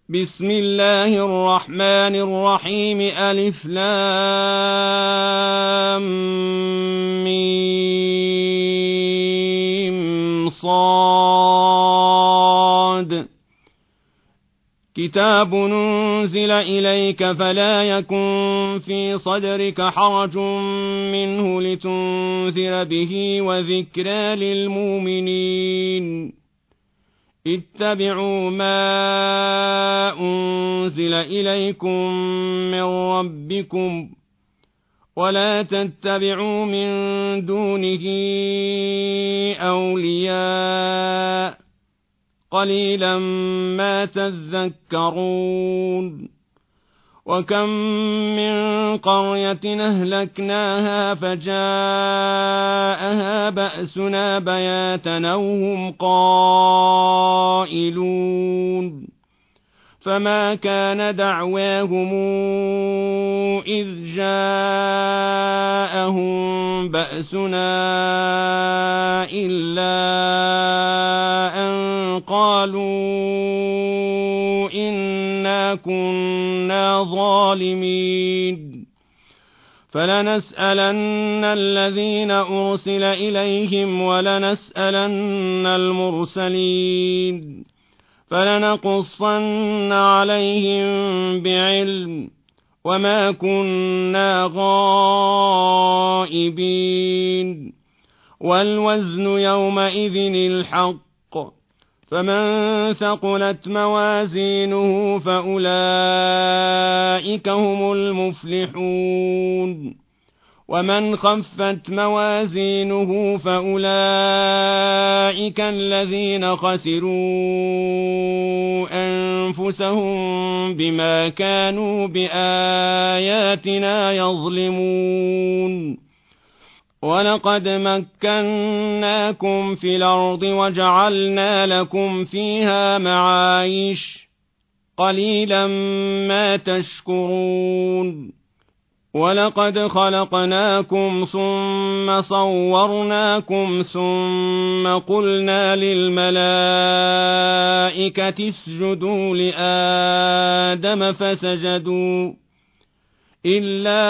بسم الله الرحمن الرحيم ألف لام ميم صاد كتاب ننزل إليك فلا يكن في صدرك حرج منه لتنذر به وذكرى للمؤمنين اتبعوا ما أنزل إليكم من ربكم ولا تتبعوا من دونه أولياء قليلا ما تذكرون وكم من قرية أهلكناها فجاءها بأسنا بياتا أو هم قائلون فما كان دعواهم إذ جاءهم بأسنا إلا أن قالوا إنا كنا ظالمين فلنسألن الذين أرسل إليهم ولنسألن المرسلين فلنقصن عليهم بعلم وما كنا غائبين والوزن يومئذ الحق فمن ثقلت موازينه فأولئك هم المفلحون ومن خفت موازينه فأولئك الذين خسروا أنفسهم بما كانوا بآياتنا يظلمون ولقد مكناكم في الأرض وجعلنا لكم فيها معايش قليلا ما تشكرون ولقد خلقناكم ثم صورناكم ثم قلنا للملائكة اسجدوا لآدم فسجدوا إلا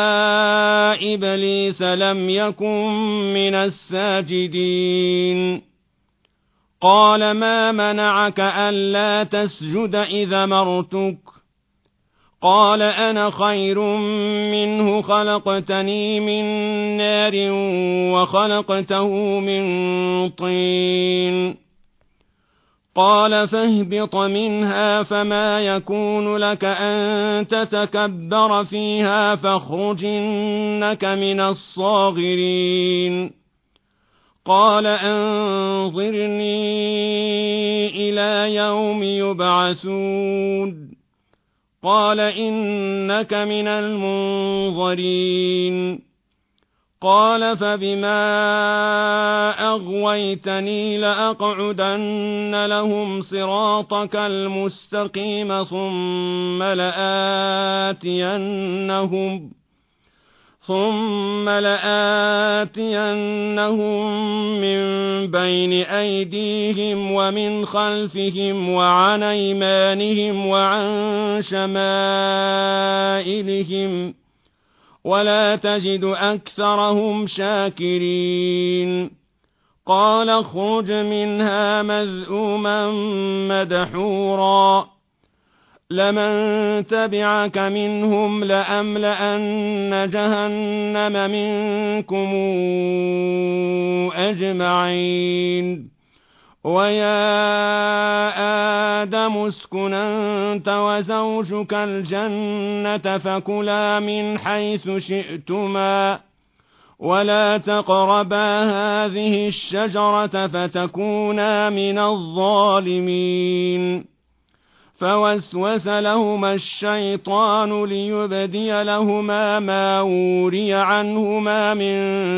إبليس لم يكن من الساجدين قال ما منعك ألا تسجد إذا مرتك قال أنا خير منه خلقتني من نار وخلقته من طين قال فاهبط منها فما يكون لك أن تتكبر فيها فاخرج إنك من الصاغرين قال أنظرني إلى يوم يبعثون قال إنك من المنظرين قال فبما أغويتني لأقعدن لهم صراطك المستقيم ثم لآتينهم من بين أيديهم ومن خلفهم وعن أيمانهم وعن شمائلهم ولا تجد أكثرهم شاكرين قال اخرج منها مذءوما مدحورا لمن تبعك منهم لأملأن جهنم منكم أجمعين ويا آدم اسكن أنت وزوجك الجنة فكلا من حيث شئتما ولا تقربا هذه الشجرة فتكونا من الظالمين فوسوس لهما الشيطان ليبدي لهما ما وري عنهما من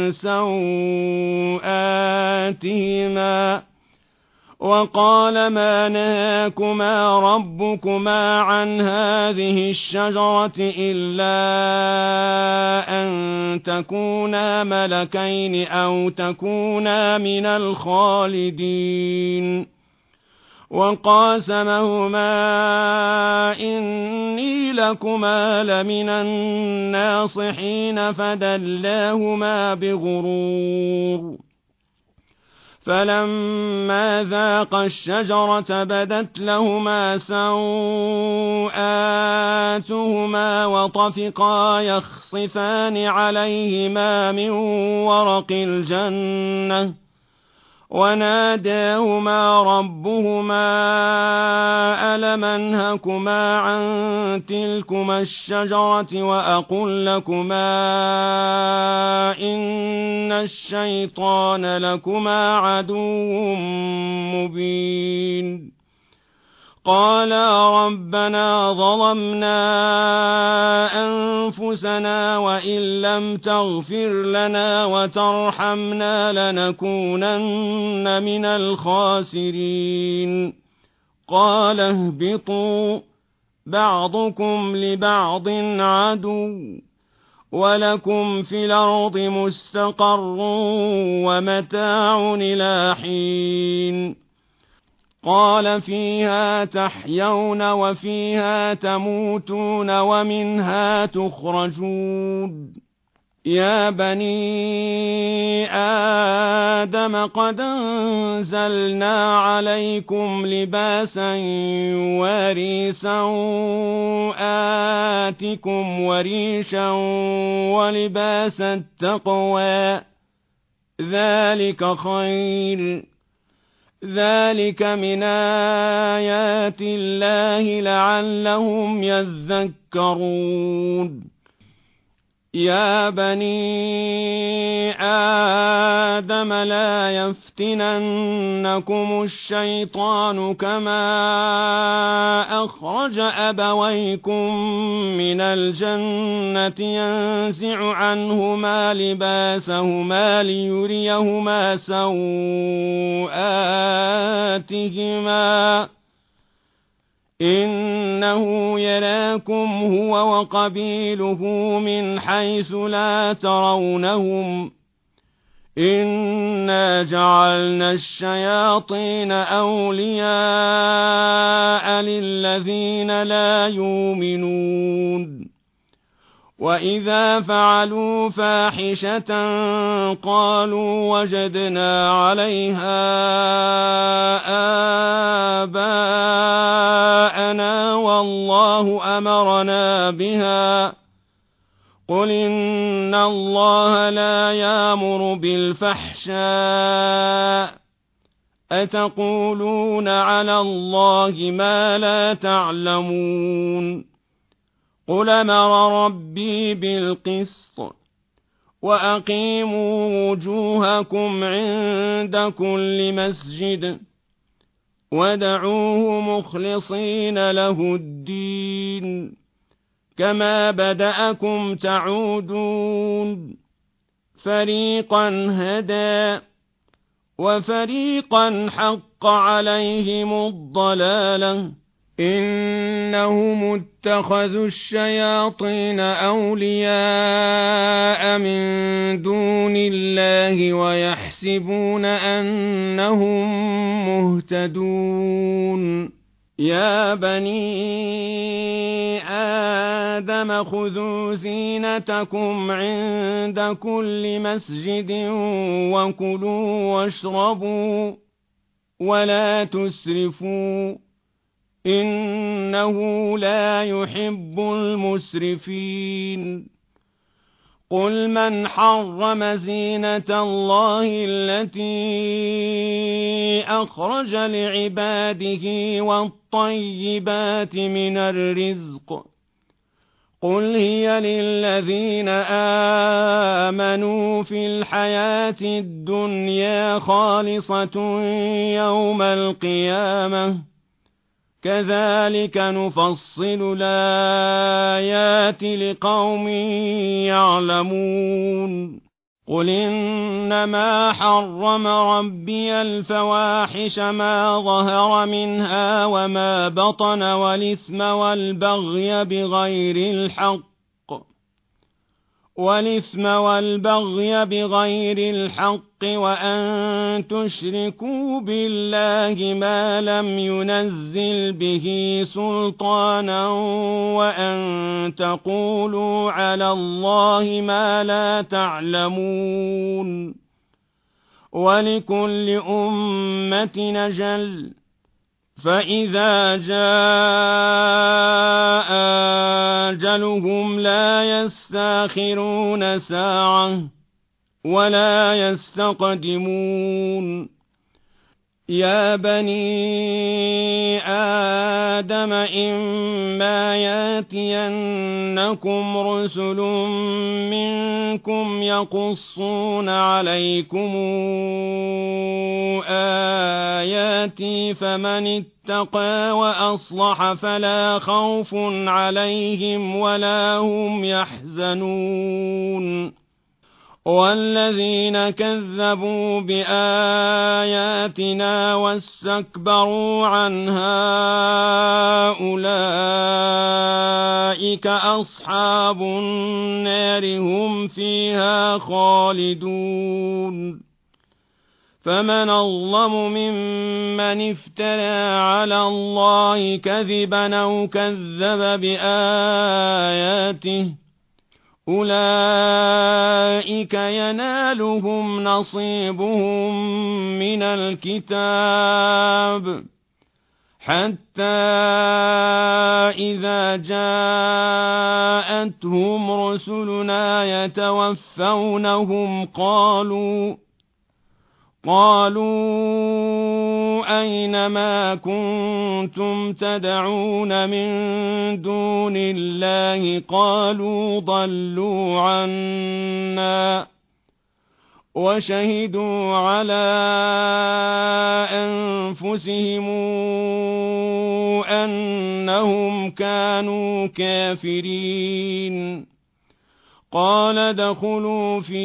سوآتهما وقال ما نهاكما ربكما عن هذه الشجرة إلا أن تكونا ملكين أو تكونا من الخالدين وقاسمهما إني لكما لمن الناصحين فدلاهما بغرور فلما ذاقا الشجرة بدت لهما سوآتهما وطفقا يخصفان عليهما من ورق الجنة وناداهما ربهما ألم أنهكما عن تلكما الشجرة وأقل لكما إن الشيطان لكما عدو مبين قالا ربنا ظلمنا أنفسنا وإن لم تغفر لنا وترحمنا لنكونن من الخاسرين قال اهبطوا بعضكم لبعض عدو ولكم في الأرض مستقر ومتاع إلى حين قال فيها تحيون وفيها تموتون ومنها تخرجون يا بني آدم قد أنزلنا عليكم لباسا يواري سوآتكم وريشا ولباس التقوى ذلك خير ذلك من آيات الله لعلهم يذكرون يا بني آدم لا يفتننكم الشيطان كما أخرج أبويكم من الجنة ينزع عنهما لباسهما ليريهما سوآتهما إنه يراكم هو وقبيله من حيث لا ترونهم إنا جعلنا الشياطين أولياء للذين لا يؤمنون وإذا فعلوا فاحشة قالوا وجدنا عليها آباءنا والله أمرنا بها قل إن الله لا يأمر بالفحشاء أتقولون على الله ما لا تعلمون قل أمر ربي بالقسط وأقيموا وجوهكم عند كل مسجد وادعوه مخلصين له الدين كما بدأكم تعودون فريقا هدى وفريقا حق عليهم الضلالة إنهم اتخذوا الشياطين أولياء من دون الله ويحسبون أنهم مهتدون يا بني آدم خذوا زينتكم عند كل مسجد وكلوا واشربوا ولا تسرفوا إنه لا يحب المسرفين قل من حرم زينة الله التي أخرج لعباده والطيبات من الرزق قل هي للذين آمنوا في الحياة الدنيا خالصة يوم القيامة كذلك نفصل الآيات لقوم يعلمون قل إنما حرم ربي الفواحش ما ظهر منها وما بطن والإثم والبغي بغير الحق والإثم والبغي بغير الحق وأن تشركوا بالله ما لم ينزل به سلطانا وأن تقولوا على الله ما لا تعلمون ولكل أمة أجل فإذا جاء أجلهم لا يستأخرون ساعة ولا يستقدمون يا بني آدم إما ياتينكم رسل منكم يقصون عليكم آياتي فمن اتقى وأصلح فلا خوف عليهم ولا هم يحزنون والذين كذبوا بآياتنا واستكبروا عنها أولئك أصحاب النار هم فيها خالدون فمن أظلم ممن افترى على الله كذبا أو كذب بآياته أولئك ينالهم نصيبهم من الكتاب حتى إذا جاءتهم رسلنا يتوفونهم قالوا أين ما كنتم تدعون من دون الله قالوا ضلوا عنا وشهدوا على أنفسهم أنهم كانوا كافرين قال ادخلوا في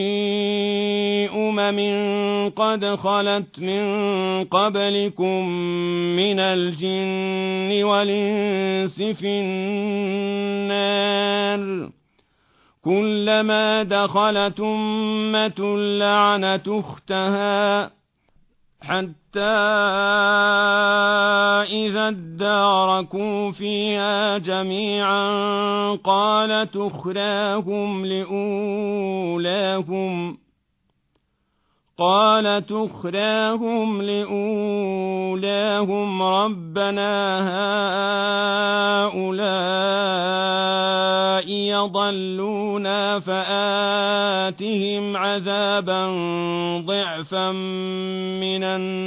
قد خلت من قبلكم من الجن والإنس في النار كلما دخلت أمة لعنت أختها حتى إذا اداركوا فيها جميعا قالت أخراهم لأولاهم ربنا هؤلاء يضلونا فآتهم عذابا ضعفا من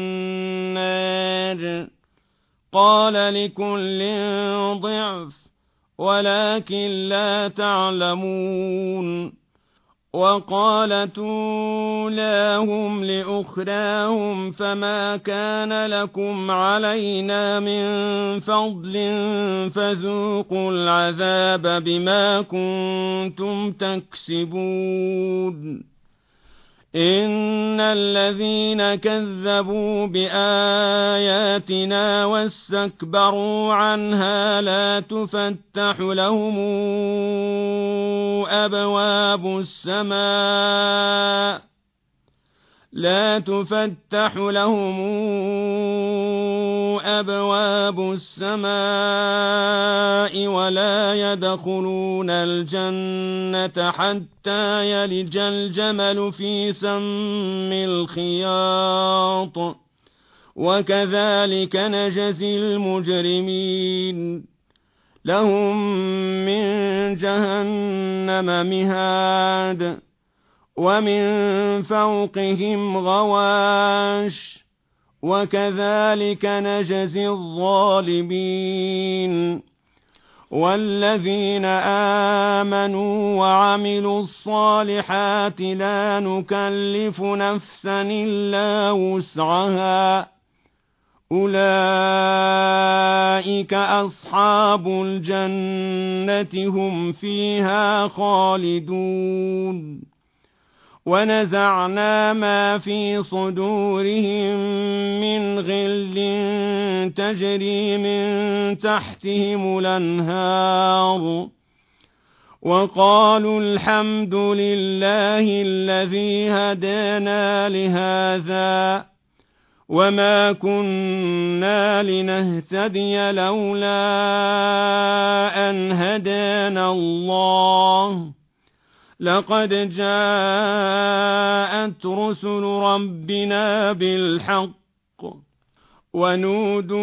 النار قال لكل ضعف ولكن لا تعلمون وقالت أولاهم لأخراهم فما كان لكم علينا من فضل فذوقوا العذاب بما كنتم تكسبون إن الذين كذبوا بآياتنا واستكبروا عنها لا تفتح لهم أبواب السماء ولا يدخلون الجنة حتى يلج الجمل في سم الخياط وكذلك نجزي المجرمين لهم من جهنم مهاد ومن فوقهم غواش وكذلك نجزي الظالمين والذين آمنوا وعملوا الصالحات لا نكلف نفسا إلا وسعها أولئك أصحاب الجنة هم فيها خالدون ونزعنا ما في صدورهم من غل تجري من تحتهم الأنهار وقالوا الحمد لله الذي هدانا لهذا وما كنا لنهتدي لولا أن هدانا الله لقد جاءت رسل ربنا بالحق ونودوا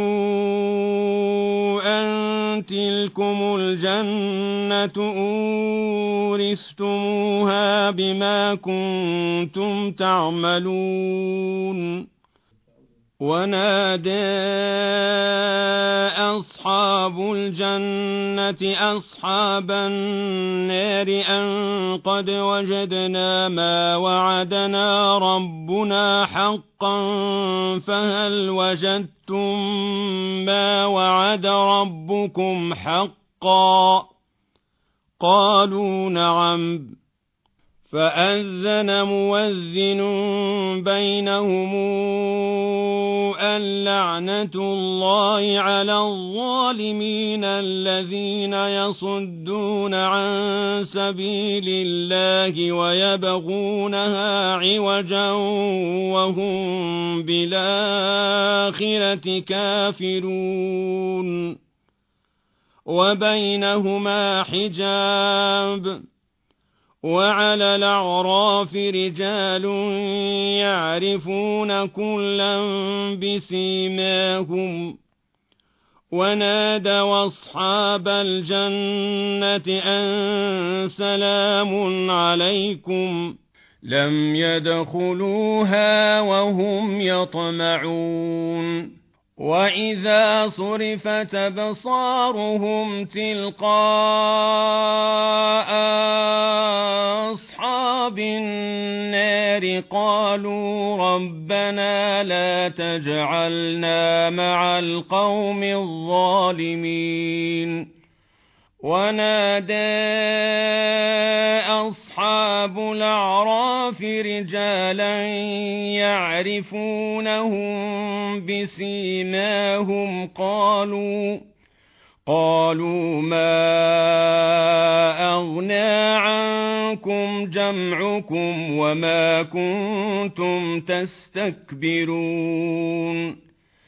أن تلكم الجنة أورثتموها بما كنتم تعملون ونادى أصحاب الجنة أصحاب النار أن قد وجدنا ما وعدنا ربنا حقا فهل وجدتم ما وعد ربكم حقا قالوا نعم فأذن مؤذن بينهم اللعنة الله على الظالمين الذين يصدون عن سبيل الله ويبغونها عوجا وهم بالآخرة كافرون وبينهما حجاب وعلى الأعراف رجال يعرفون كلا بسيماهم ونادوا أصحاب الجنة أن سلام عليكم لم يدخلوها وهم يطمعون وإذا صرفت أبصارهم تلقاء أصحاب النار قالوا ربنا لا تجعلنا مع القوم الظالمين ونادى أصحاب الأعراف رجالا يعرفونهم بسيماهم قالوا ما أغنى عنكم جمعكم وما كنتم تستكبرون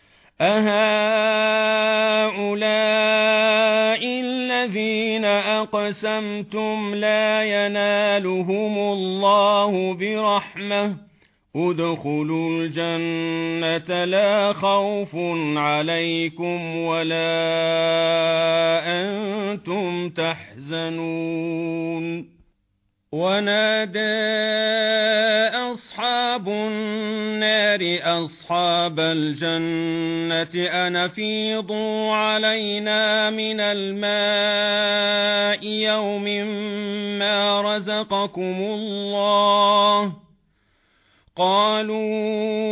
أهؤلاء الذين أقسمتم لا ينالهم الله برحمة ادخلوا الجنة لا خوف عليكم ولا أنتم تحزنون ونادى أصحاب النار أصحاب الجنة أن أفيضوا علينا من الماء يوم ما رزقكم الله قالوا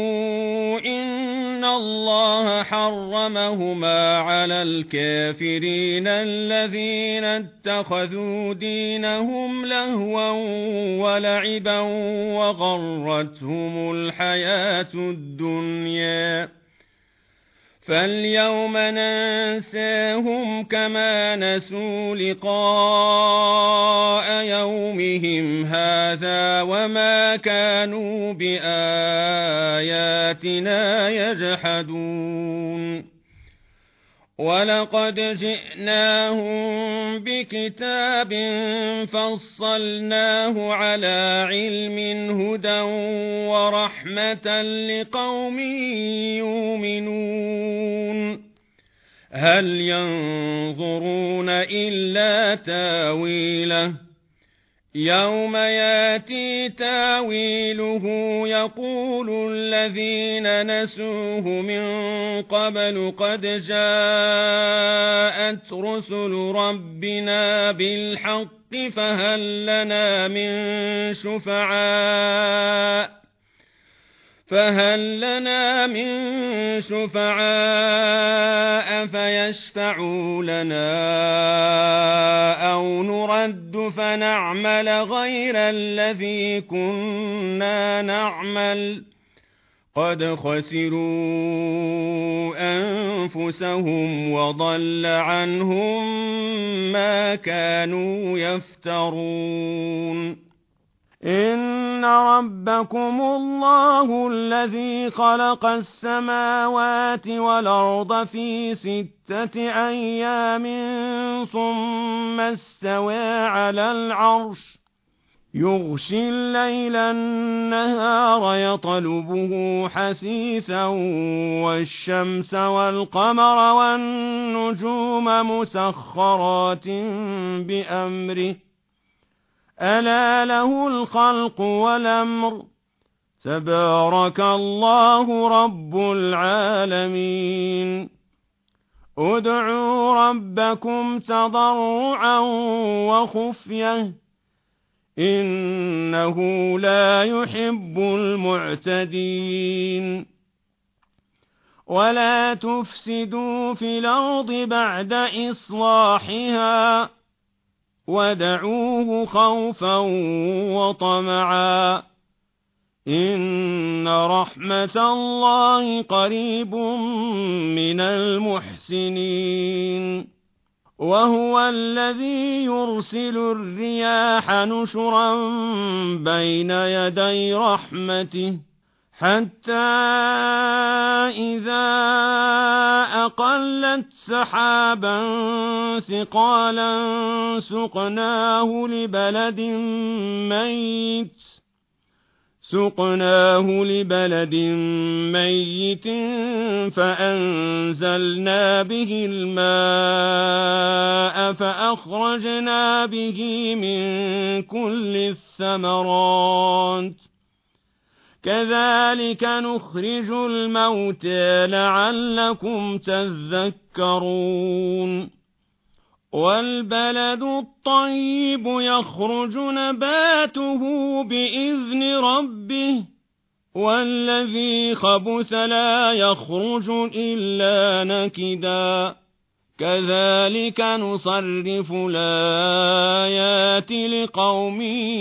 إن الله حرمهما على الكافرين الذين اتخذوا دينهم لهوا ولعبا وغرتهم الحياة الدنيا فاليوم ننساهم كما نسوا لقاء يومهم هذا وما كانوا بآياتنا يجحدون ولقد جئناهم بكتاب فصلناه على علم هدى ورحمة لقوم يؤمنون هل ينظرون إلا تاويله يوم ياتي تاويله يقول الذين نسوه من قبل قد جاءت رسل ربنا بالحق فهل لنا من شفعاء فيشفعوا لنا أو نرد فنعمل غير الذي كنا نعمل قد خسروا أنفسهم وضل عنهم ما كانوا يفترون. إن ربكم الله الذي خلق السماوات والأرض في 6 أيام ثم استوى على العرش يغشي الليل النهار يطلبه حثيثا والشمس والقمر والنجوم مسخرات بأمره ألا له الخلق والأمر تبارك الله رب العالمين. ادعوا ربكم تضرعا وخفية إنه لا يحب المعتدين. ولا تفسدوا في الأرض بعد إصلاحها ودعوه خوفا وطمعا إن رحمة الله قريب من المحسنين. وهو الذي يرسل الرياح نشرا بين يدي رحمته حتى إذا أقلت سحابا ثقالا سقناه لبلد ميت فأنزلنا به الماء فأخرجنا به من كل الثمرات كذلك نخرج الموتى لعلكم تذكرون. والبلد الطيب يخرج نباته بإذن ربه والذي خبث لا يخرج إلا نكدا كذلك نصرف الآيات لقوم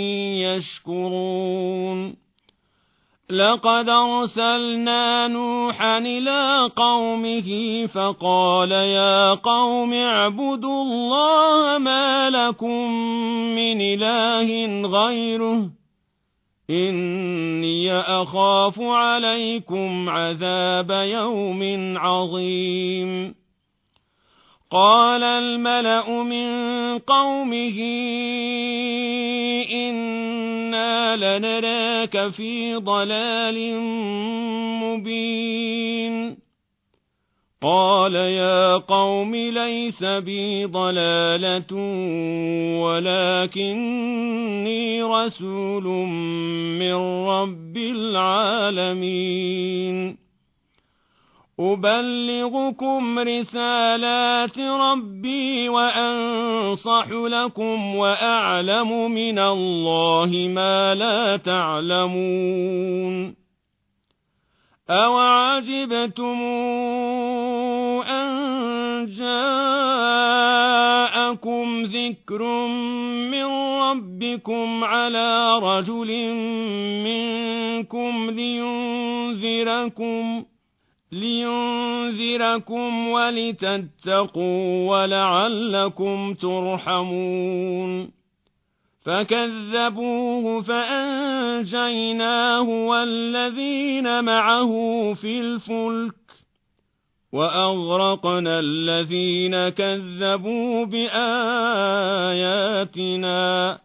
يشكرون. لقد أرسلنا نوحا إلى قومه فقال يا قوم اعبدوا الله ما لكم من إله غيره إني أخاف عليكم عذاب يوم عظيم. قال الملأ من قومه إنا لنراك في ضلال مبين. قال يا قوم ليس بي ضلالة ولكني رسول من رب العالمين أبلغكم رسالات ربي وأنصح لكم وأعلم من الله ما لا تعلمون. أوعجبتم أن جاءكم ذكر من ربكم على رجل منكم لينذركم ولتتقوا ولعلكم ترحمون. فكذبوه فأنجيناه والذين معه في الفلك وأغرقنا الذين كذبوا بآياتنا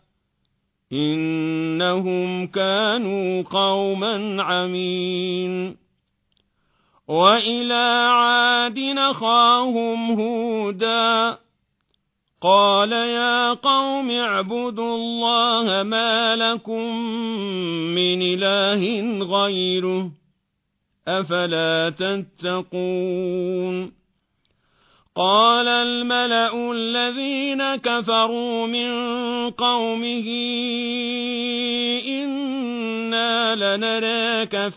إنهم كانوا قوما عمين. وإلى عاد أخاهم هودا قال يا قوم اعبدوا الله ما لكم من إله غيره أفلا تتقون. قال الملأ الذين كفروا من قومه إنا لنراك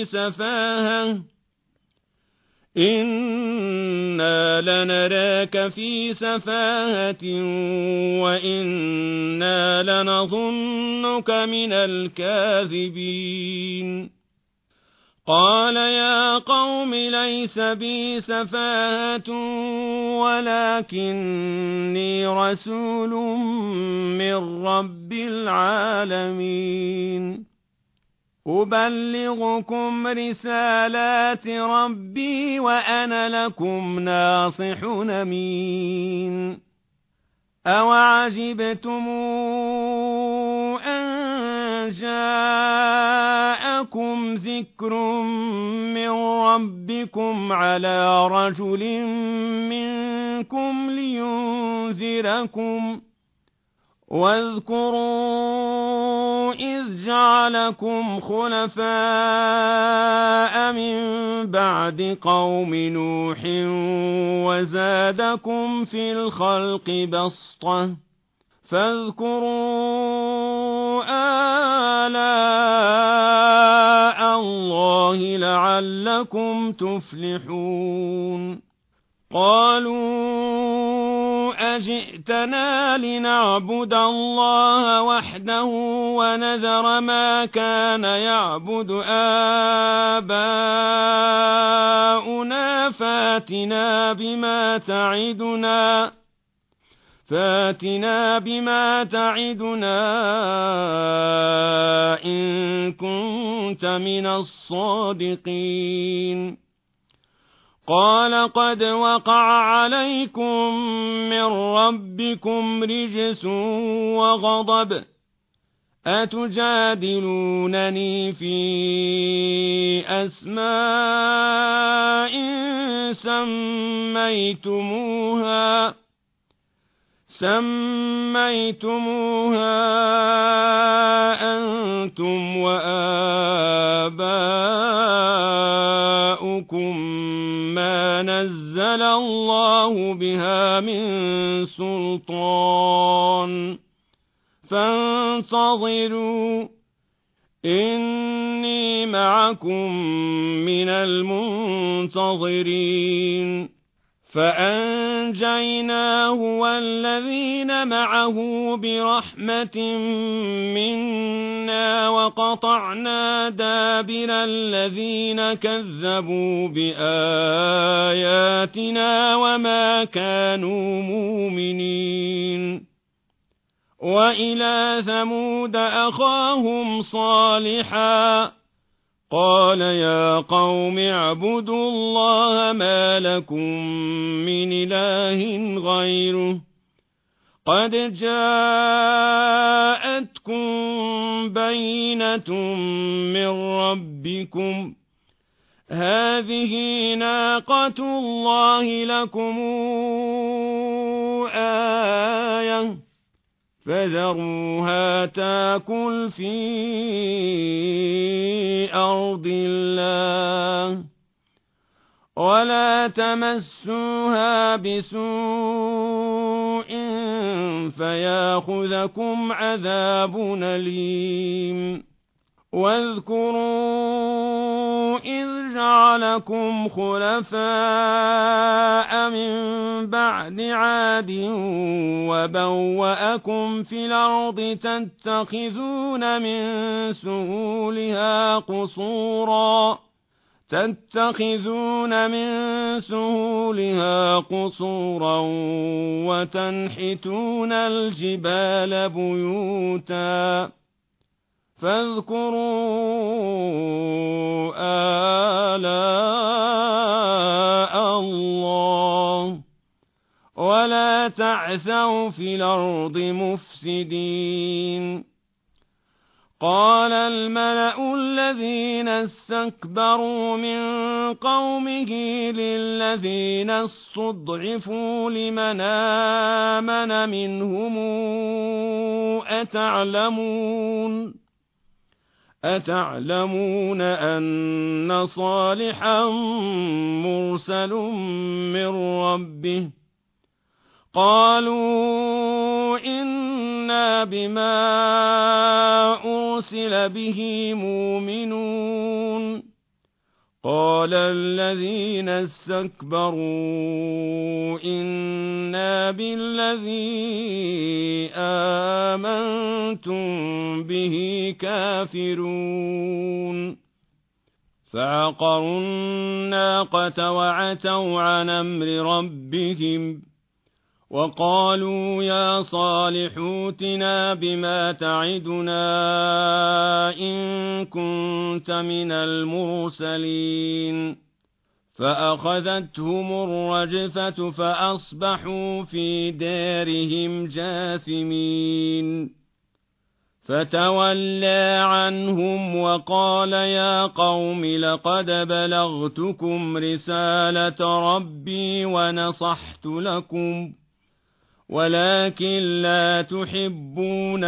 في سفاهة وإنا لنظنك من الكاذبين. قال يا قوم ليس بي سفاهة ولكني رسول من رب العالمين أبلغكم رسالات ربي وأنا لكم ناصح أمين أوعجبتم أن جاءكم ذكر من ربكم على رجل منكم لينذركم واذكروا إذ جعلكم خلفاء من بعد قوم نوح وزادكم في الخلق بسطة فاذكروا آلاء الله لعلكم تفلحون قالوا أجئتنا لنعبد الله وحده ونذر ما كان يعبد آباؤنا فاتنا بما تعدنا إن كنت من الصادقين قال قد وقع عليكم من ربكم رجس وغضب أتجادلونني في أسماء سميتموها أنتم وآباؤكم ما نزل الله بها من سلطان فانتظروا إني معكم من المنتظرين فأنجيناه والذين معه برحمة منا وقطعنا دابر الذين كذبوا بآياتنا وما كانوا مؤمنين وإلى ثمود أخاهم صالحا قال يا قوم اعبدوا الله ما لكم من إله غيره قد جاءتكم بينة من ربكم هذه ناقة الله لكم آية فذروها تاكل في أرض الله ولا تمسوها بسوء فياخذكم عذاب أليم واذكروا إذ جعلكم خلفاء من بعد عاد وبوأكم في الأرض تتخذون من سهولها قصورا وتنحتون الجبال بيوتا فاذكروا آلاء الله ولا تعثوا في الأرض مفسدين قال الملأ الذين استكبروا من قومه للذين استضعفوا لمن آمن منهم أتعلمون أن صالحا مرسل من ربه قالوا إنا بما أرسل به مؤمنون قال الذين استكبروا إنا بالذي آمنتم به كافرون فعقروا الناقة وعتوا عن أمر ربهم وقالوا يا صالح ائتنا بما تعدنا إن كنت من المرسلين فأخذتهم الرجفة فأصبحوا في دارهم جاثمين فتولى عنهم وقال يا قوم لقد بلغتكم رسالة ربي ونصحت لكم ولكن لا تحبون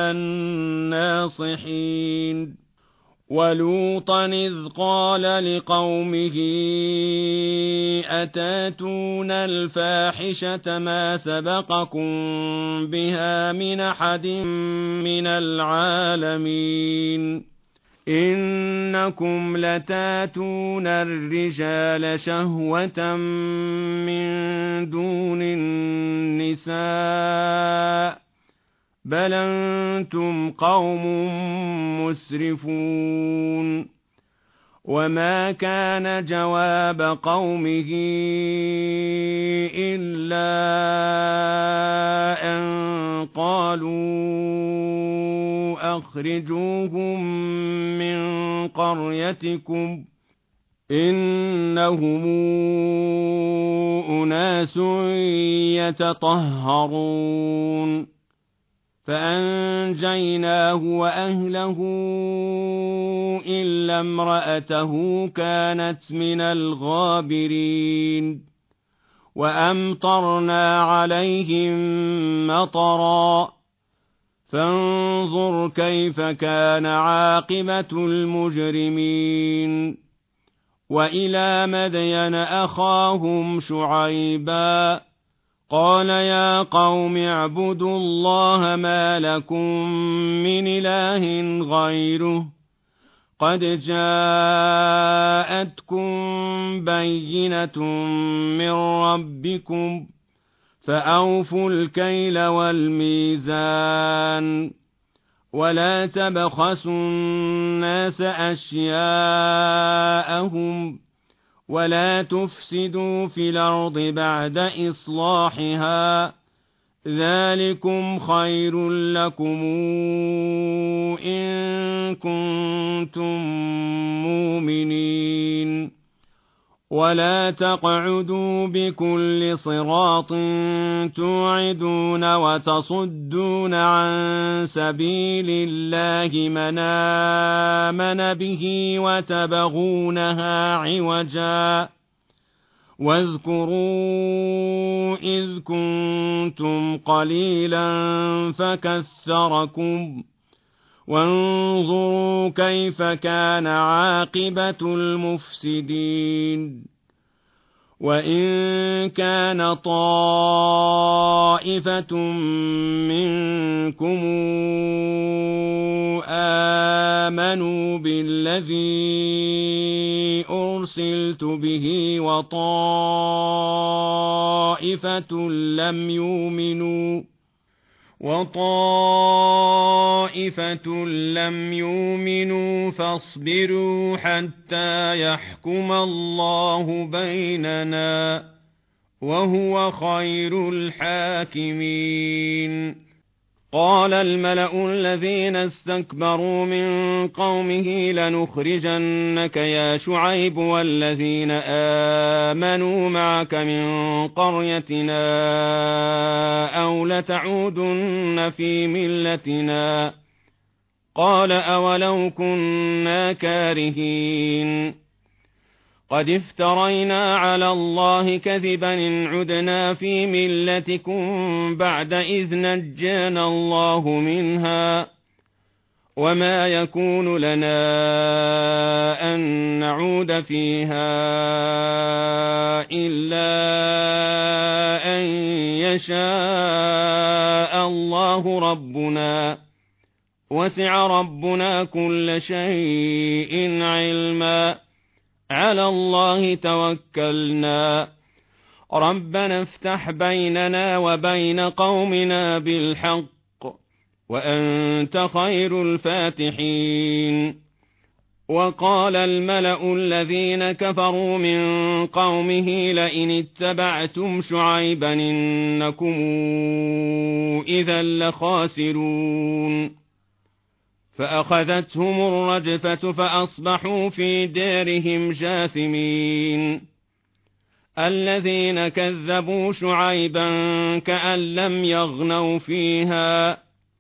الناصحين ولوطا إذ قال لقومه أتاتون الفاحشة ما سبقكم بها من أحد من العالمين إنكم لتاتون الرجال شهوة من دون النساء بل أنتم قوم مسرفون وما كان جواب قومه إلا أن قالوا أخرجوهم من قريتكم إنهم أناس يتطهرون فأنجيناه وأهله إلا امرأته كانت من الغابرين وأمطرنا عليهم مطرا فانظر كيف كان عاقبة المجرمين وإلى مدين أخاهم شعيبا قال يا قوم اعبدوا الله ما لكم من إله غيره قد جاءتكم بينة من ربكم فأوفوا الكيل والميزان ولا تبخسوا الناس أشياءهم ولا تفسدوا في الأرض بعد إصلاحها ذلكم خير لكم إن كنتم مؤمنين ولا تقعدوا بكل صراط توعدون وتصدون عن سبيل الله من آمن به وتبغونها عوجا واذكروا إذ كنتم قليلا فكثركم وانظروا كيف كان عاقبة المفسدين وإن كان طائفة منكم آمنوا بالذي أرسلت به وطائفة لم يؤمنوا فاصبروا حتى يحكم الله بيننا وهو خير الحاكمين قال الملأ الذين استكبروا من قومه لنخرجنك يا شعيب والذين آمنوا معك من قريتنا أو لتعودن في ملتنا قال أولو كنا كارهين قد افترينا على الله كذبا إن عدنا في ملتكم بعد إذ نجانا الله منها وما يكون لنا أن نعود فيها إلا أن يشاء الله ربنا وسع ربنا كل شيء علما على الله توكلنا ربنا افتح بيننا وبين قومنا بالحق وأنت خير الفاتحين وقال الملأ الذين كفروا من قومه لئن اتبعتم شعيبا إنكم إذا لخاسرون فأخذتهم الرجفة فأصبحوا في دارهم جاثمين الذين كذبوا شعيبا كأن لم يغنوا فيها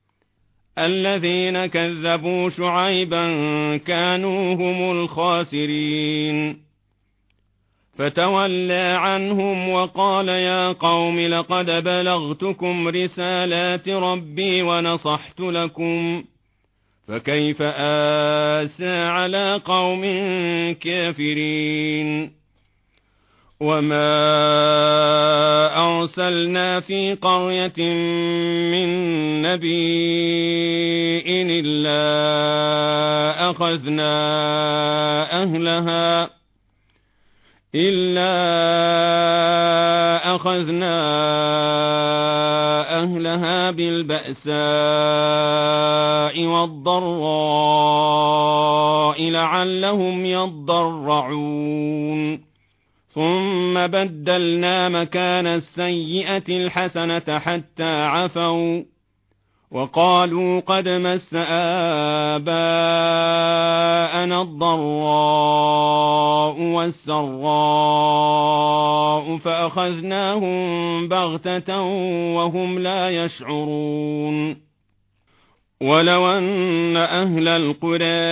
الذين كذبوا شعيبا كانوا هم الخاسرين فتولى عنهم وقال يا قوم لقد بلغتكم رسالات ربي ونصحت لكم فكيف آسى على قوم كافرين وما أرسلنا في قرية من نبي إلا أخذنا أهلها بالبأساء والضراء لعلهم يضرعون ثم بدلنا مكان السيئة الحسنة حتى عفوا وقالوا قد مس آباءنا الضراء والسراء فأخذناهم بغتة وهم لا يشعرون ولو أن أهل القرى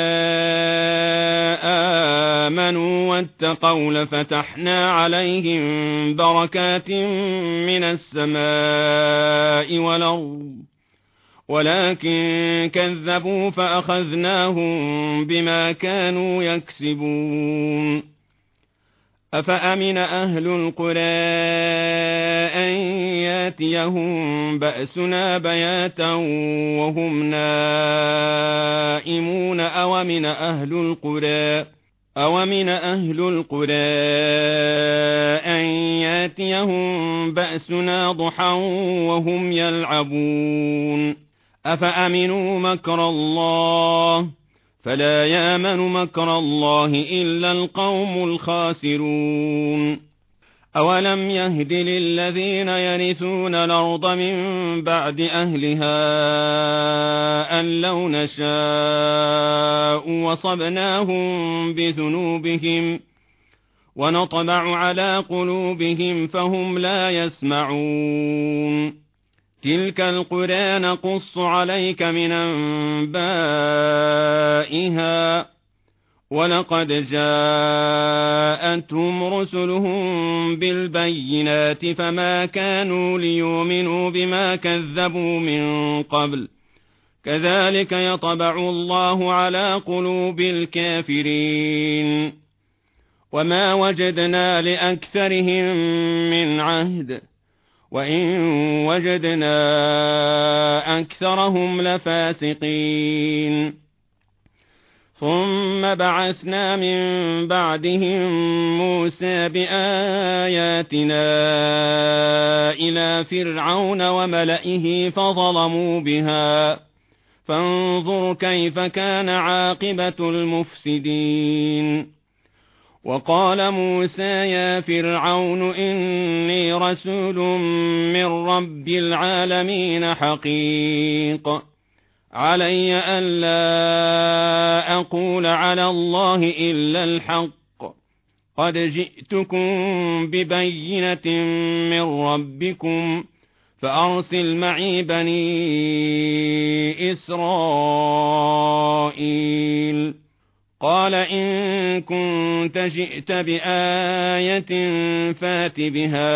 آمنوا واتقوا لفتحنا عليهم بركات من السماء والأرض ولكن كذبوا فأخذناهم بما كانوا يكسبون أفأمن أهل القرى أن ياتيهم بأسنا بياتا وهم نائمون أومن أهل القرى أن ياتيهم بأسنا ضحى وهم يلعبون أفأمنوا مكر الله فلا يامن مكر الله إلا القوم الخاسرون أولم يهد للذين يرثون الأرض من بعد أهلها أن لو نشاء وصبناهم بذنوبهم ونطبع على قلوبهم فهم لا يسمعون تلك القرى نقص عليك من أنبائها ولقد جاءتهم رسلهم بالبينات فما كانوا ليؤمنوا بما كذبوا من قبل كذلك يطبع الله على قلوب الكافرين وما وجدنا لأكثرهم من عهد وإن وجدنا أكثرهم لفاسقين ثم بعثنا من بعدهم موسى بآياتنا إلى فرعون وملئه فظلموا بها فانظر كيف كان عاقبة المفسدين وقال موسى يا فرعون إني رسول من رب العالمين حقيق علي ألا أقول على الله إلا الحق قد جئتكم ببينة من ربكم فأرسل معي بني إسرائيل قال إن كنت جئت بآية فات بها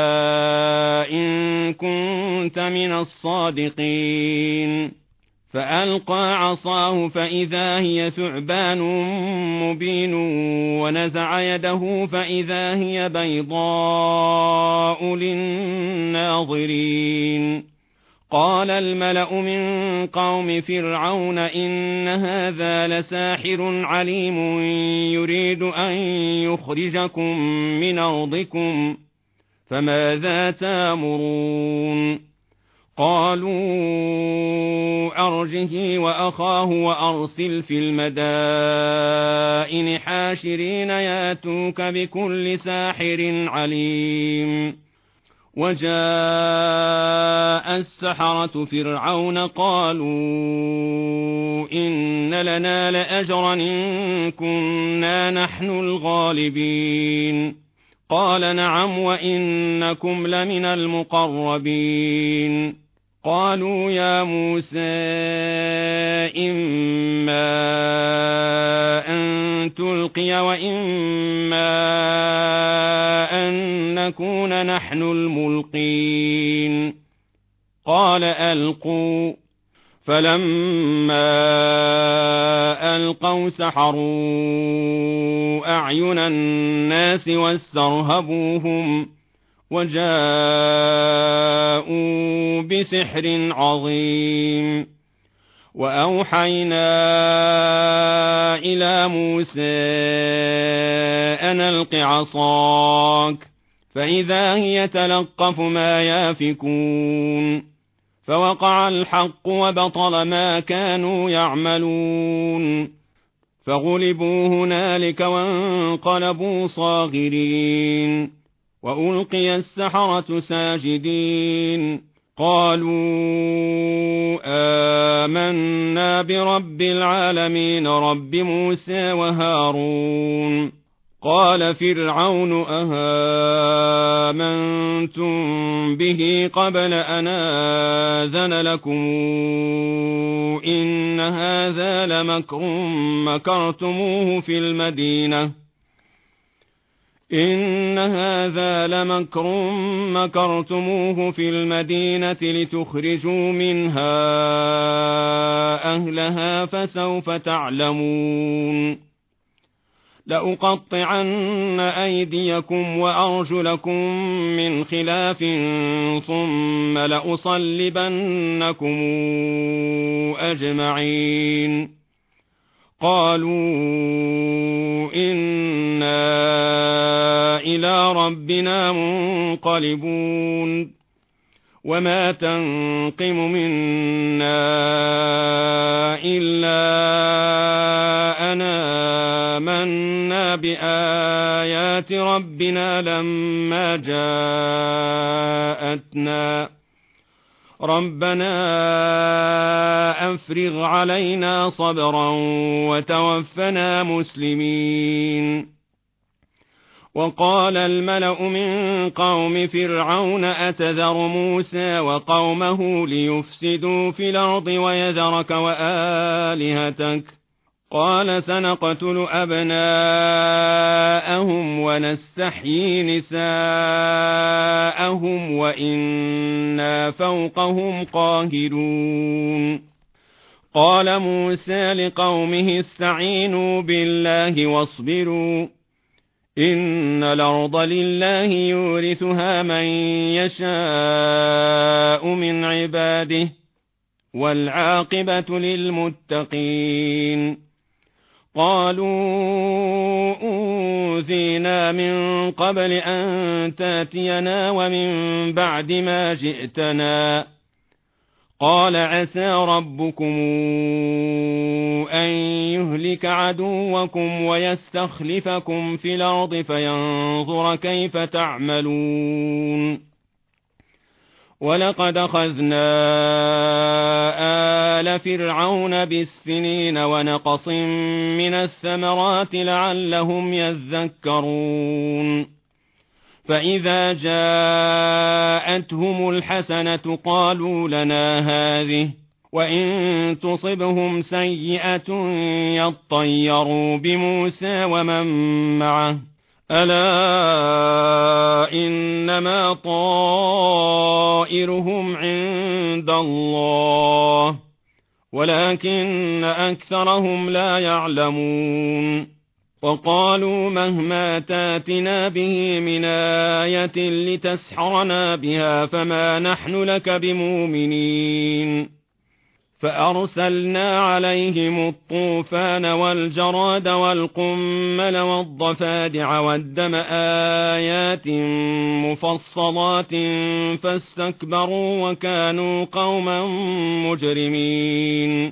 إن كنت من الصادقين فألقى عصاه فإذا هي ثعبان مبين ونزع يده فإذا هي بيضاء للناظرين قال الملأ من قوم فرعون إن هذا لساحر عليم يريد أن يخرجكم من أرضكم فماذا تأمرون قالوا أرجه وأخاه وأرسل في المدائن حاشرين ياتوك بكل ساحر عليم. وجاء السحرة فرعون قالوا إن لنا لأجرا إن كنا نحن الغالبين. قال نعم وإنكم لمن المقربين. قالوا يا موسى إما أن تلقي وإما أن نكون نحن الملقين. قال ألقوا. فلما ألقوا سحروا أعين الناس واسترهبوهم وجاءوا بسحر عظيم. وأوحينا إلى موسى أن ألق عصاك فإذا هي تلقف ما يافكون. فوقع الحق وبطل ما كانوا يعملون. فغلبوا هنالك وانقلبوا صاغرين. وألقي السحرة ساجدين. قالوا آمنا برب العالمين رب موسى وهارون. قال فرعون أهامنتم به قبل أن آذن لكم إن هذا لمكر مكرتموه في المدينة لتخرجوا منها أهلها فسوف تعلمون. لأقطعن أيديكم وأرجلكم من خلاف ثم لأصلبنكم أجمعين. قالوا إنا إلى ربنا منقلبون. وما تنقم منا إلا أن آمنا بآيات ربنا لما جاءتنا. ربنا أفرغ علينا صبرا وتوفنا مسلمين. وقال الملأ من قوم فرعون أتذر موسى وقومه ليفسدوا في الأرض ويذرك وآلهتك. قال سنقتل أبناءهم ونستحيي نساءهم وإنا فوقهم قاهرون. قال موسى لقومه استعينوا بالله واصبروا إن الأرض لله يورثها من يشاء من عباده والعاقبة للمتقين. قالوا أوذينا من قبل أن تاتينا ومن بعد ما جئتنا. قال عسى ربكم أن يهلك عدوكم ويستخلفكم في الأرض فينظر كيف تعملون. ولقد أخذنا آل فرعون بالسنين ونقص من الثمرات لعلهم يذكرون. فإذا جاءتهم الحسنة قالوا لنا هذه وإن تصبهم سيئة يطيروا بموسى ومن معه ألا إنما طائرهم عند الله ولكن أكثرهم لا يعلمون. وقالوا مهما تاتنا به من آية لتسحرنا بها فما نحن لك بمؤمنين. فأرسلنا عليهم الطوفان والجراد والقمل والضفادع والدم آيات مفصلات فاستكبروا وكانوا قوما مجرمين.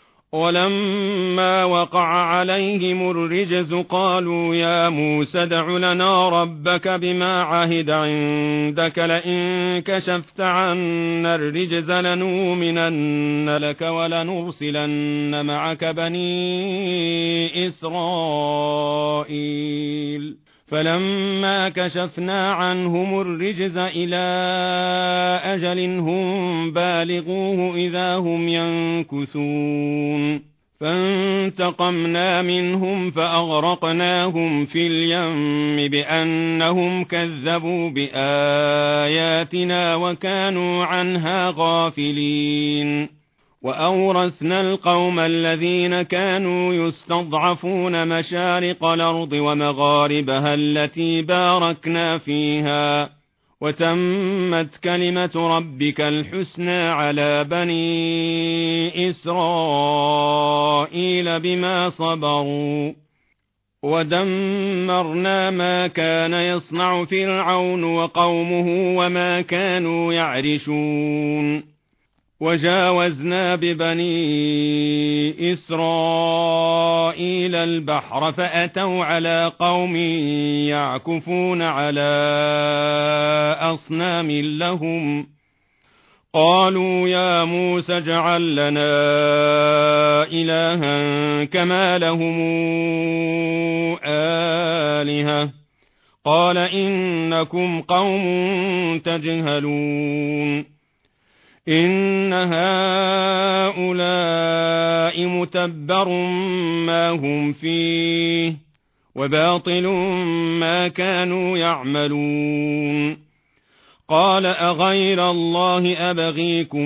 ولما وقع عليهم الرجز قالوا يا موسى ادع لنا ربك بما عهد عندك لئن كشفت عنا الرجز لنؤمنن لك ولنرسلن معك بني إسرائيل. فلما كشفنا عنهم الرجز إلى أجل هم بالغوه إذا هم ينكثون. فانتقمنا منهم فأغرقناهم في اليم بأنهم كذبوا بآياتنا وكانوا عنها غافلين. وأورثنا القوم الذين كانوا يستضعفون مشارق الأرض ومغاربها التي باركنا فيها وتمت كلمة ربك الحسنى على بني إسرائيل بما صبروا. ودمرنا ما كان يصنع فرعون وقومه وما كانوا يعرشون. وجاوزنا ببني إسرائيل البحر فأتوا على قوم يعكفون على أصنام لهم قالوا يا موسى اجعل لنا إلها كما لهم آلهة قال إنكم قوم تجهلون. إن هؤلاء متبر ما هم فيه وباطل ما كانوا يعملون. قال أغير الله أبغيكم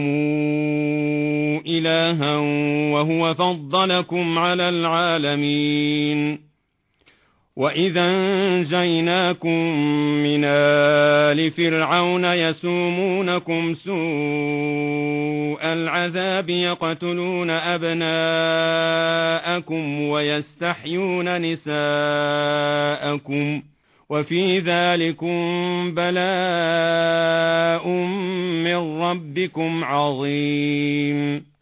إلها وهو فضلكم على العالمين. وإذا أنجيناكم من آل فرعون يسومونكم سوء العذاب يقتلون أبناءكم ويستحيون نساءكم وفي ذلكم بلاء من ربكم عظيم.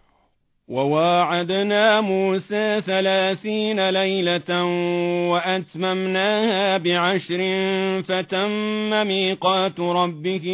وواعدنا موسى 30 ليلة وأتممناها ب10 فتم ميقات ربه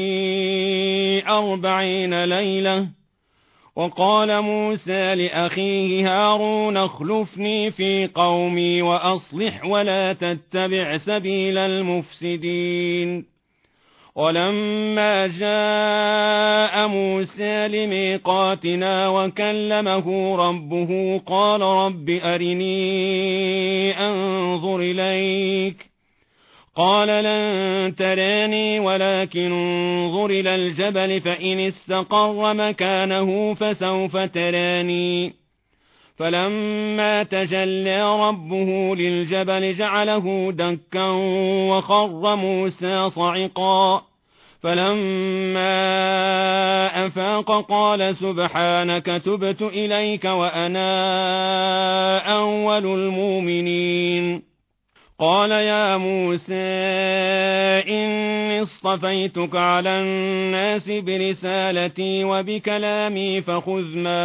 40 ليلة. وقال موسى لأخيه هارون اخلفني في قومي وأصلح ولا تتبع سبيل المفسدين. ولما جاء موسى لميقاتنا وكلمه ربه قال رب أرني أنظر إليك قال لن تراني ولكن انظر إلى الجبل فإن استقر مكانه فسوف تراني. فلما تجلى ربه للجبل جعله دكا وخر موسى صعقا. فلما أفاق قال سبحانك تبت إليك وأنا أول المؤمنين. قال يا موسى إني اصطفيتك على الناس برسالتي وبكلامي فخذ ما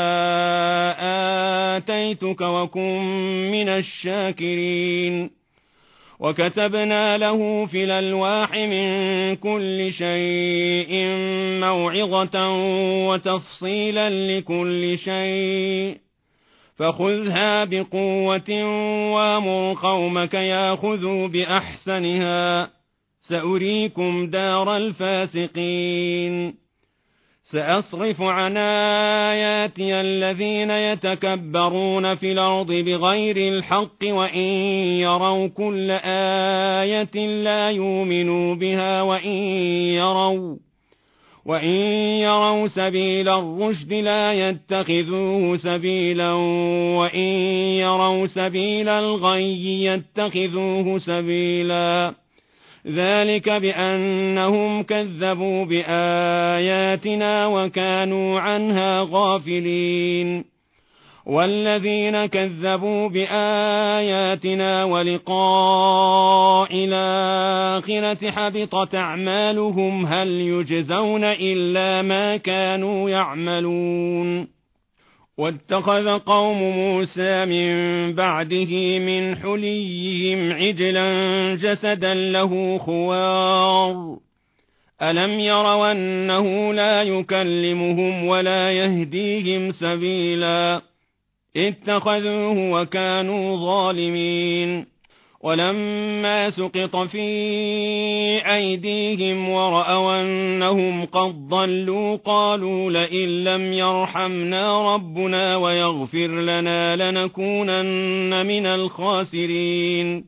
آتيتك وكن من الشاكرين. وكتبنا له في الألواح من كل شيء موعظة وتفصيلا لكل شيء فخذها بقوة وامر قومك ياخذوا بأحسنها سأريكم دار الفاسقين. سأصرف عن آياتي الذين يتكبرون في الأرض بغير الحق وإن يروا كل آية لا يؤمنوا بها وإن يروا سبيل الرشد لا يتخذوه سبيلا وإن يروا سبيل الغي يتخذوه سبيلا ذلك بأنهم كذبوا بآياتنا وكانوا عنها غافلين والذين كذبوا بآياتنا ولقاء الآخرة حبطت أعمالهم هل يجزون إلا ما كانوا يعملون واتخذ قوم موسى من بعده من حليهم عجلا جسدا له خوار ألم يروا أنه لا يكلمهم ولا يهديهم سبيلا اتخذوه وكانوا ظالمين ولما سقط في أيديهم ورأوا أنهم قد ضلوا قالوا لئن لم يرحمنا ربنا ويغفر لنا لنكونن من الخاسرين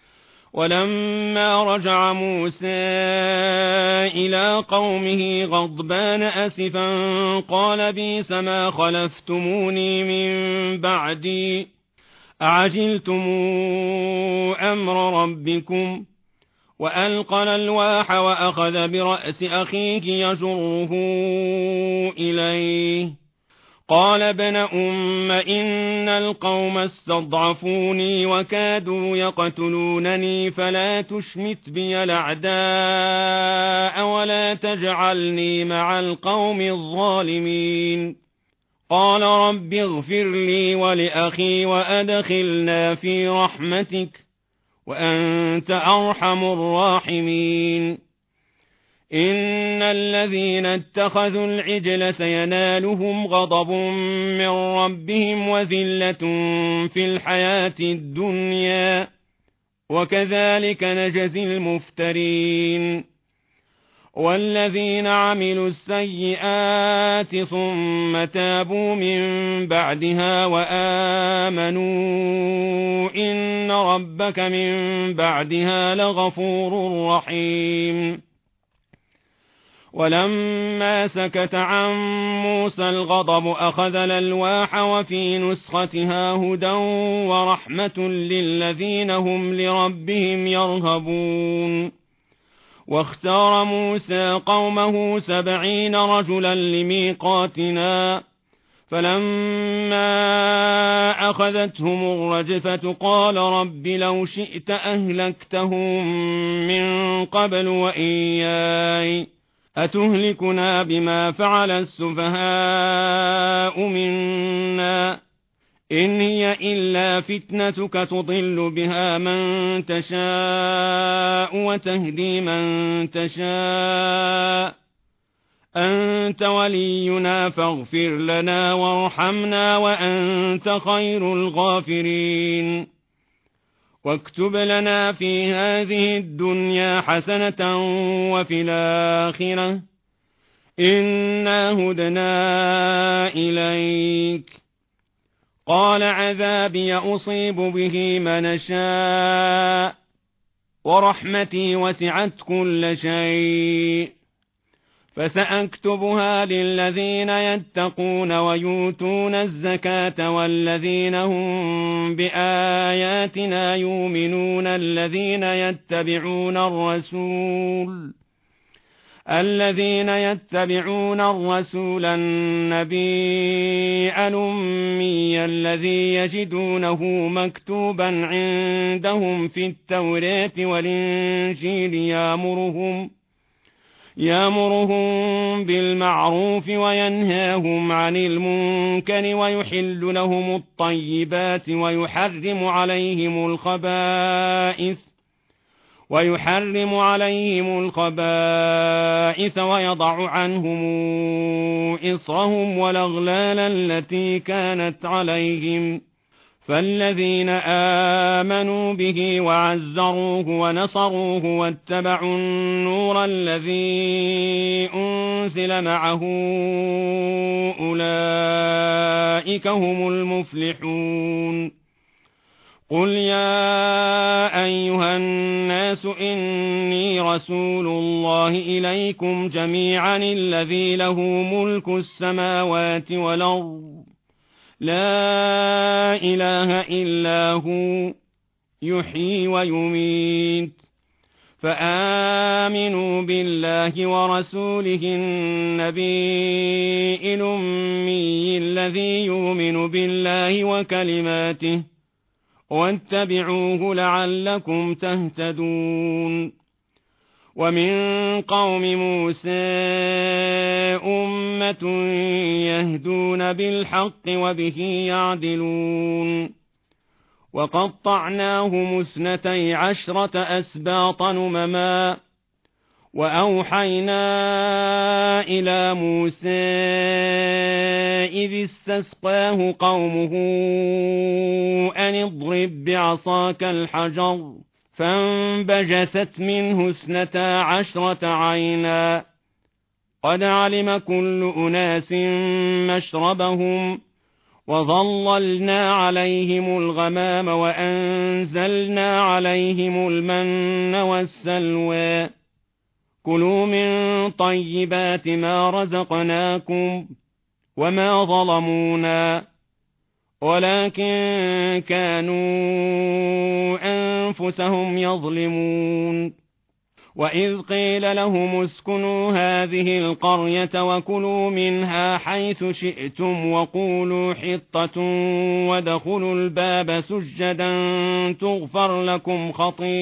ولما رجع موسى إلى قومه غضبان أسفا قال بئس ما خلفتموني من بعدي أعجلتم أمر ربكم وألقى الألواح وأخذ برأس أخيه يجره إليه قال ابن أم إن القوم استضعفوني وكادوا يقتلونني فلا تشمت بي الأعداء ولا تجعلني مع القوم الظالمين قال رب اغفر لي ولأخي وأدخلنا في رحمتك وأنت أرحم الراحمين إن الذين اتخذوا العجل سينالهم غضب من ربهم وذلة في الحياة الدنيا وكذلك نجزي المفترين والذين عملوا السيئات ثم تابوا من بعدها وآمنوا إن ربك من بعدها لغفور رحيم ولما سكت عن موسى الغضب أخذ الألواح وفي نسختها هدى ورحمة للذين هم لربهم يرهبون واختار موسى قومه 70 رجلا لميقاتنا فلما أخذتهم الرجفة قال رب لو شئت أهلكتهم من قبل وإياي أتهلكنا بما فعل السفهاء منا إن هي إلا فتنتك تضل بها من تشاء وتهدي من تشاء أنت ولينا فاغفر لنا وارحمنا وأنت خير الغافرين واكتب لنا في هذه الدنيا حسنة وفي الآخرة إنا هدنا إليك قال عذابي أصيب به من شاء ورحمتي وسعت كل شيء فسأكتبها للذين يتقون ويؤتون الزكاة والذين هم بآياتنا يؤمنون الذين يتبعون الرسول النبي الأمي الذي يجدونه مكتوبا عندهم في التوراة والإنجيل يأمرهم بالمعروف وينهاهم عن المنكر ويحل لهم الطيبات ويحرم عليهم الخبائث ويضع عنهم إصرهم والأغلال التي كانت عليهم فالذين آمنوا به وعزروه ونصروه واتبعوا النور الذي أنزل معه أولئك هم المفلحون قل يا أيها الناس إني رسول الله إليكم جميعا الذي له ملك السماوات والأرض لا إله إلا هو يحيي ويميت فآمنوا بالله ورسوله النبي الأمي الذي يؤمن بالله وكلماته واتبعوه لعلكم تهتدون. ومن قوم موسى أمة يهدون بالحق وبه يعدلون. وقطعناهم 12 أسباطا أمما وأوحينا إلى موسى إذ استسقاه قومه أن اضرب بعصاك الحجر فانبجست منه 12 عينا قد علم كل أناس مشربهم وظللنا عليهم الغمام وأنزلنا عليهم المن والسلوى كلوا من طيبات ما رزقناكم وما ظلمونا ولكن كانوا أنفسهم يظلمون. وإذ قيل لهم اسكنوا هذه القرية وكلوا منها حيث شئتم وقولوا حطة وادخلوا الباب سجدا تغفر لكم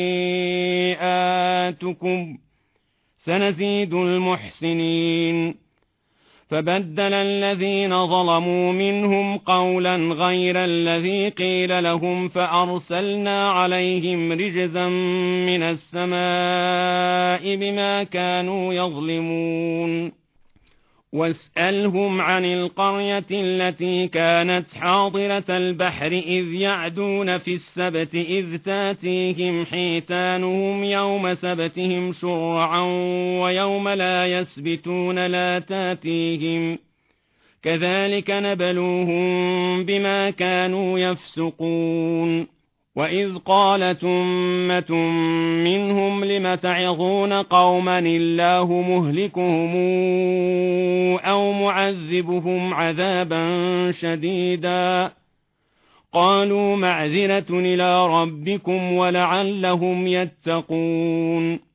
خطيئاتكم سنزيد المحسنين. فبدل الذين ظلموا منهم قولا غير الذي قيل لهم فأرسلنا عليهم رجزا من السماء بما كانوا يظلمون. واسألهم عن القرية التي كانت حاضرة البحر إذ يعدون في السبت إذ تاتيهم حيتانهم يوم سبتهم شرعا ويوم لا يسبتون لا تاتيهم كذلك نبلوهم بما كانوا يفسقون. وإذ قالت أمة منهم لم تعظون قوما الله مهلكهم أو معذبهم عذابا شديدا قالوا معذرة إلى ربكم ولعلهم يتقون.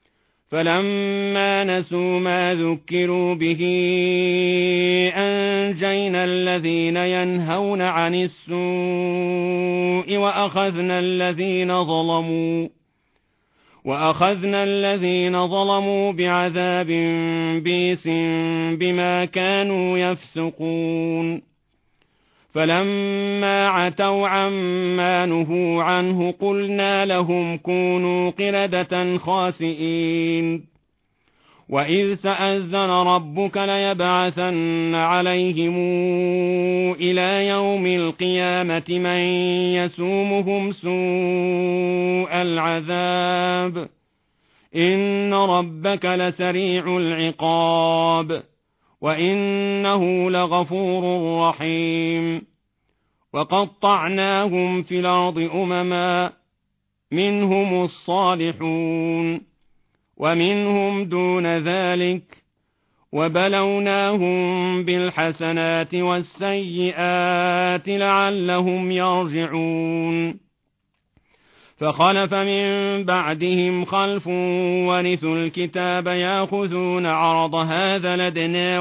فلما نسوا ما ذكروا به أنجينا الذين ينهون عن السوء وأخذنا الذين ظلموا بعذاب بئيس بما كانوا يفسقون. فلما عتوا عما نهوا عنه قلنا لهم كونوا قردة خاسئين. وإذ تأذن ربك ليبعثن عليهم إلى يوم القيامة من يسومهم سوء العذاب إن ربك لسريع العقاب وإنه لغفور رحيم. وقطعناهم في الأرض أمما منهم الصالحون ومنهم دون ذلك وبلوناهم بالحسنات والسيئات لعلهم يرجعون. فخلف من بعدهم خلف ورثوا الكتاب يأخذون عرض هذا الأدنى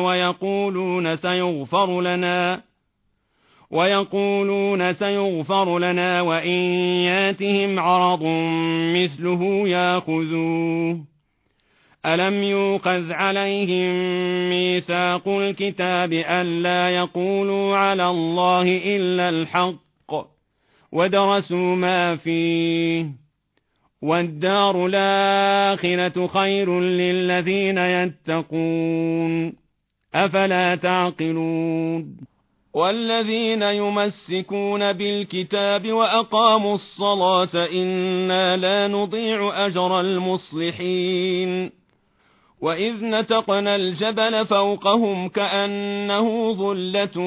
ويقولون سيغفر لنا وإن ياتهم عرض مثله يأخذوه. ألم يؤخذ عليهم ميثاق الكتاب ألا يقولوا على الله إلا الحق ودرسوا ما فيه والدار الآخرة خير للذين يتقون أفلا تعقلون. والذين يمسكون بالكتاب وأقاموا الصلاة إنا لا نضيع أجر المصلحين. وإذ نتقنا الجبل فوقهم كأنه ظلة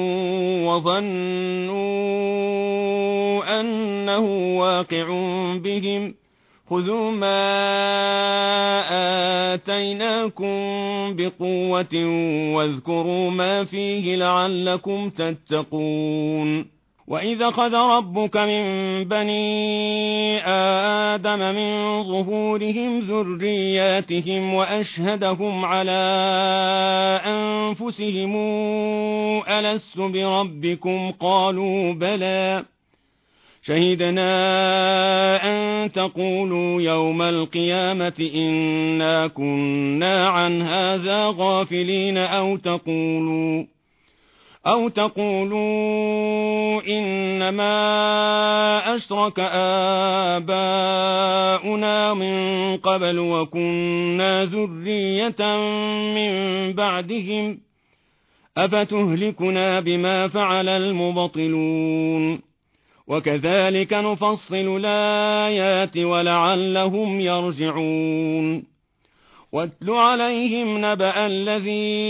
وظنوا أنه واقع بهم خذوا ما آتيناكم بقوة واذكروا ما فيه لعلكم تتقون. وإذا أخذ ربك من بني آدم من ظهورهم ذرياتهم وأشهدهم على أنفسهم ألست بربكم قالوا بلى شهدنا أن تقولوا يوم القيامة إنا كنا عن هذا غافلين أو تقولوا إنما أشرك آباؤنا من قبل وكنا ذرية من بعدهم أفتهلكنا بما فعل المبطلون وكذلك نفصل الآيات ولعلهم يرجعون واتل عليهم نبأ الذي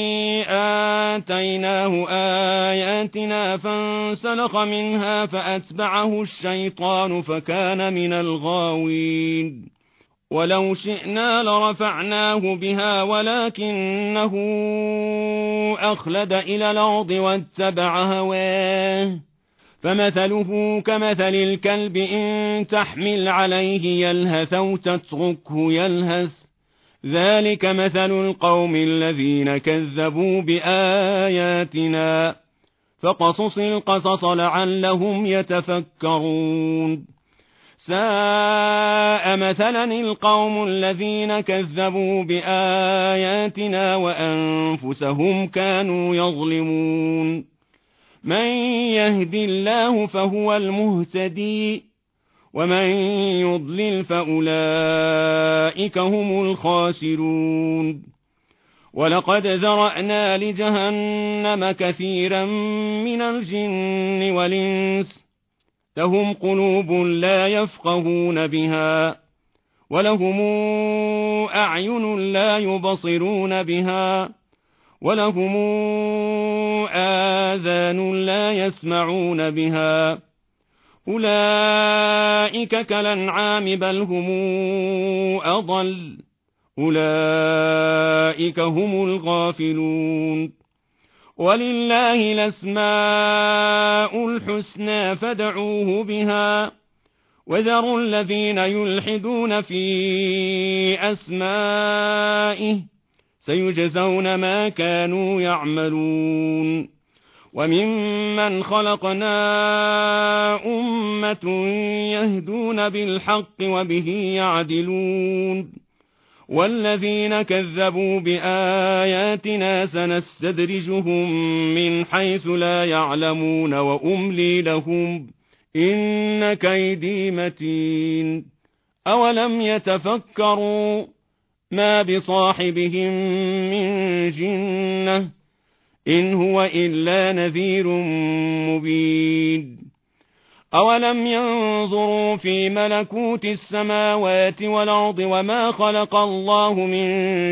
آتيناه آياتنا فانسلخ منها فأتبعه الشيطان فكان من الغاوين ولو شئنا لرفعناه بها ولكنه أخلد إلى الأرض واتبع هواه فمثله كمثل الكلب إن تحمل عليه يلهث أو تتركه يلهث ذلك مثل القوم الذين كذبوا بآياتنا فقصص القصص لعلهم يتفكرون ساء مثلا القوم الذين كذبوا بآياتنا وأنفسهم كانوا يظلمون من يهد الله فهو المهتدي ومن يضلل فأولئك هم الخاسرون ولقد ذرأنا لجهنم كثيرا من الجن والإنس لهم قلوب لا يفقهون بها ولهم أعين لا يبصرون بها ولهم آذان لا يسمعون بها أولئك كالأنعام بل هم أضل أولئك هم الغافلون ولله الأسماء الحسنى فادعوه بها وذروا الذين يلحدون في أسمائه سيجزون ما كانوا يعملون وممن خلقنا أمة يهدون بالحق وبه يعدلون والذين كذبوا بآياتنا سنستدرجهم من حيث لا يعلمون وأملي لهم إن كيدي متين أولم يتفكروا ما بصاحبهم من جنة إن هو إلا نذير مبين أولم ينظروا في ملكوت السماوات والأرض وما خلق الله من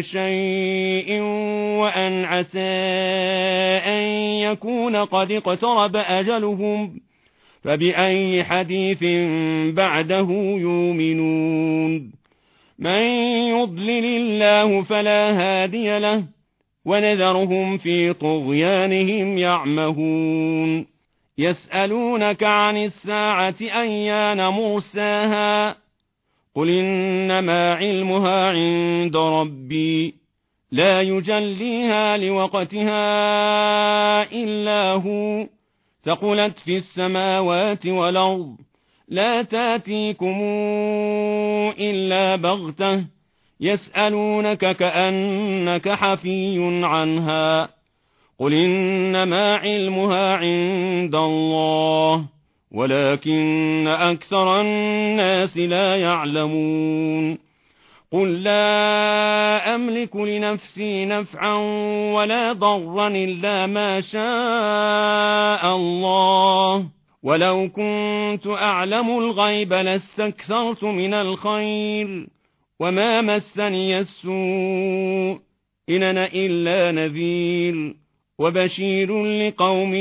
شيء وأن عسى أن يكون قد اقترب أجلهم فبأي حديث بعده يؤمنون من يضلل الله فلا هادي له ونذرهم في طغيانهم يعمهون يسألونك عن الساعة أيان مرساها قل إنما علمها عند ربي لا يجليها لوقتها إلا هو ثقلت في السماوات والأرض لا تاتيكم إلا بغتة يسألونك كأنك حفي عنها قل إنما علمها عند الله ولكن أكثر الناس لا يعلمون قل لا أملك لنفسي نفعا ولا ضرا إلا ما شاء الله ولو كنت أعلم الغيب لاستكثرت من الخير وما مسني السوء إن أنا إلا نذير وبشير لقوم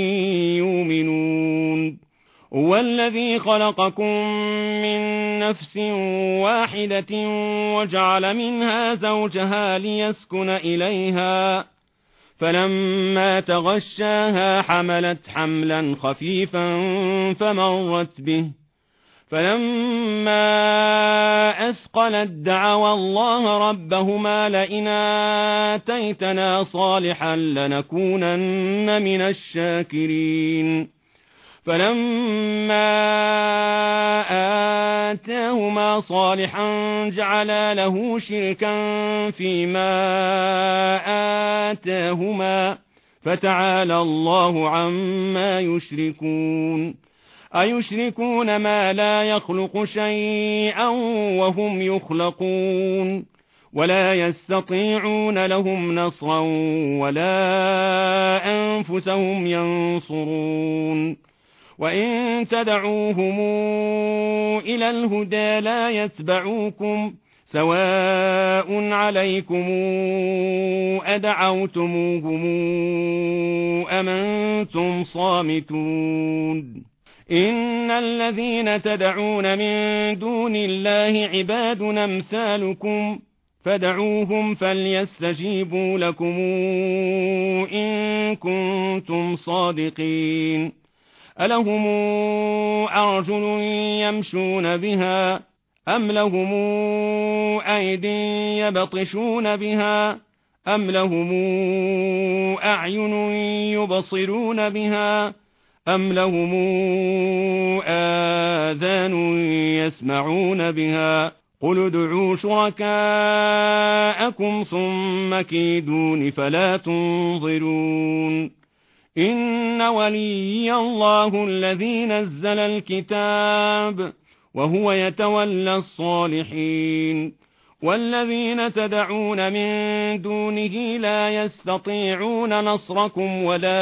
يؤمنون هو الذي خلقكم من نفس واحدة وجعل منها زوجها ليسكن إليها فلما تغشاها حملت حملا خفيفا فمرت به فلما أثقلت دعوا الله ربهما لئن آتيتنا صالحا لنكونن من الشاكرين فلما آتاهما صالحا جعلا له شركا فيما آتاهما فتعالى الله عما يشركون أيشركون ما لا يخلق شيئا وهم يخلقون ولا يستطيعون لهم نصرا ولا أنفسهم ينصرون وإن تدعوهم إلى الهدى لا يتبعوكم سواء عليكم أدعوتموهم أم أنتم صامتون إن الذين تدعون من دون الله عباد أمثالكم فدعوهم فليستجيبوا لكم إن كنتم صادقين ألهم أرجل يمشون بها أم لهم أيد يبطشون بها أم لهم أعين يبصرون بها أم لهم آذان يسمعون بها قل ادعوا شركاءكم ثم كيدون فلا تنظرون إن ولي الله الذي نزل الكتاب وهو يتولى الصالحين والذين تدعون من دونه لا يستطيعون نصركم ولا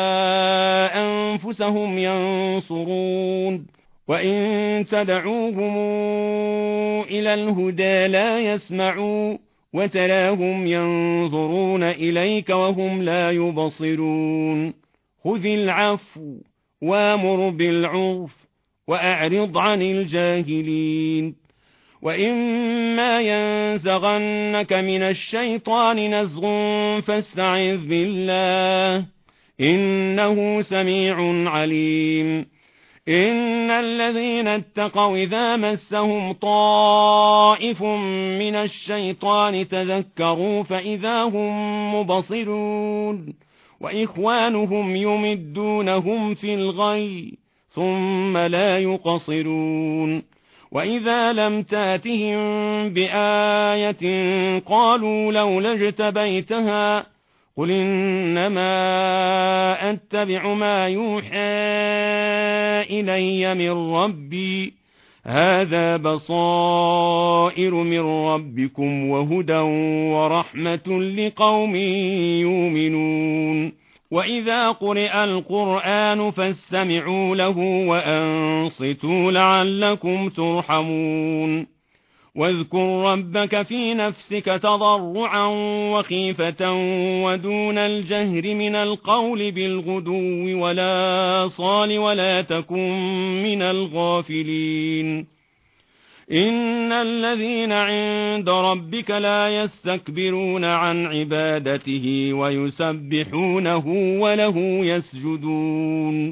أنفسهم ينصرون وإن تدعوهم إلى الهدى لا يسمعوا وتراهم ينظرون إليك وهم لا يبصرون خذ العفو وامر بالعرف وأعرض عن الجاهلين وإما ينزغنك من الشيطان نزغ فاستعذ بالله إنه سميع عليم إن الذين اتقوا إذا مسهم طائف من الشيطان تذكروا فإذا هم مبصرون وإخوانهم يمدونهم في الغي ثم لا يقصرون وإذا لم تاتهم بآية قالوا لولا اجتبيتها قل إنما أتبع ما يوحى إلي من ربي هذا بصائر من ربكم وهدى ورحمة لقوم يؤمنون وإذا قرئ القرآن فاستمعوا له وأنصتوا لعلكم ترحمون واذكر ربك في نفسك تضرعا وخيفة ودون الجهر من القول بالغدو ولا صال ولا تكن من الغافلين إن الذين عند ربك لا يستكبرون عن عبادته ويسبحونه وله يسجدون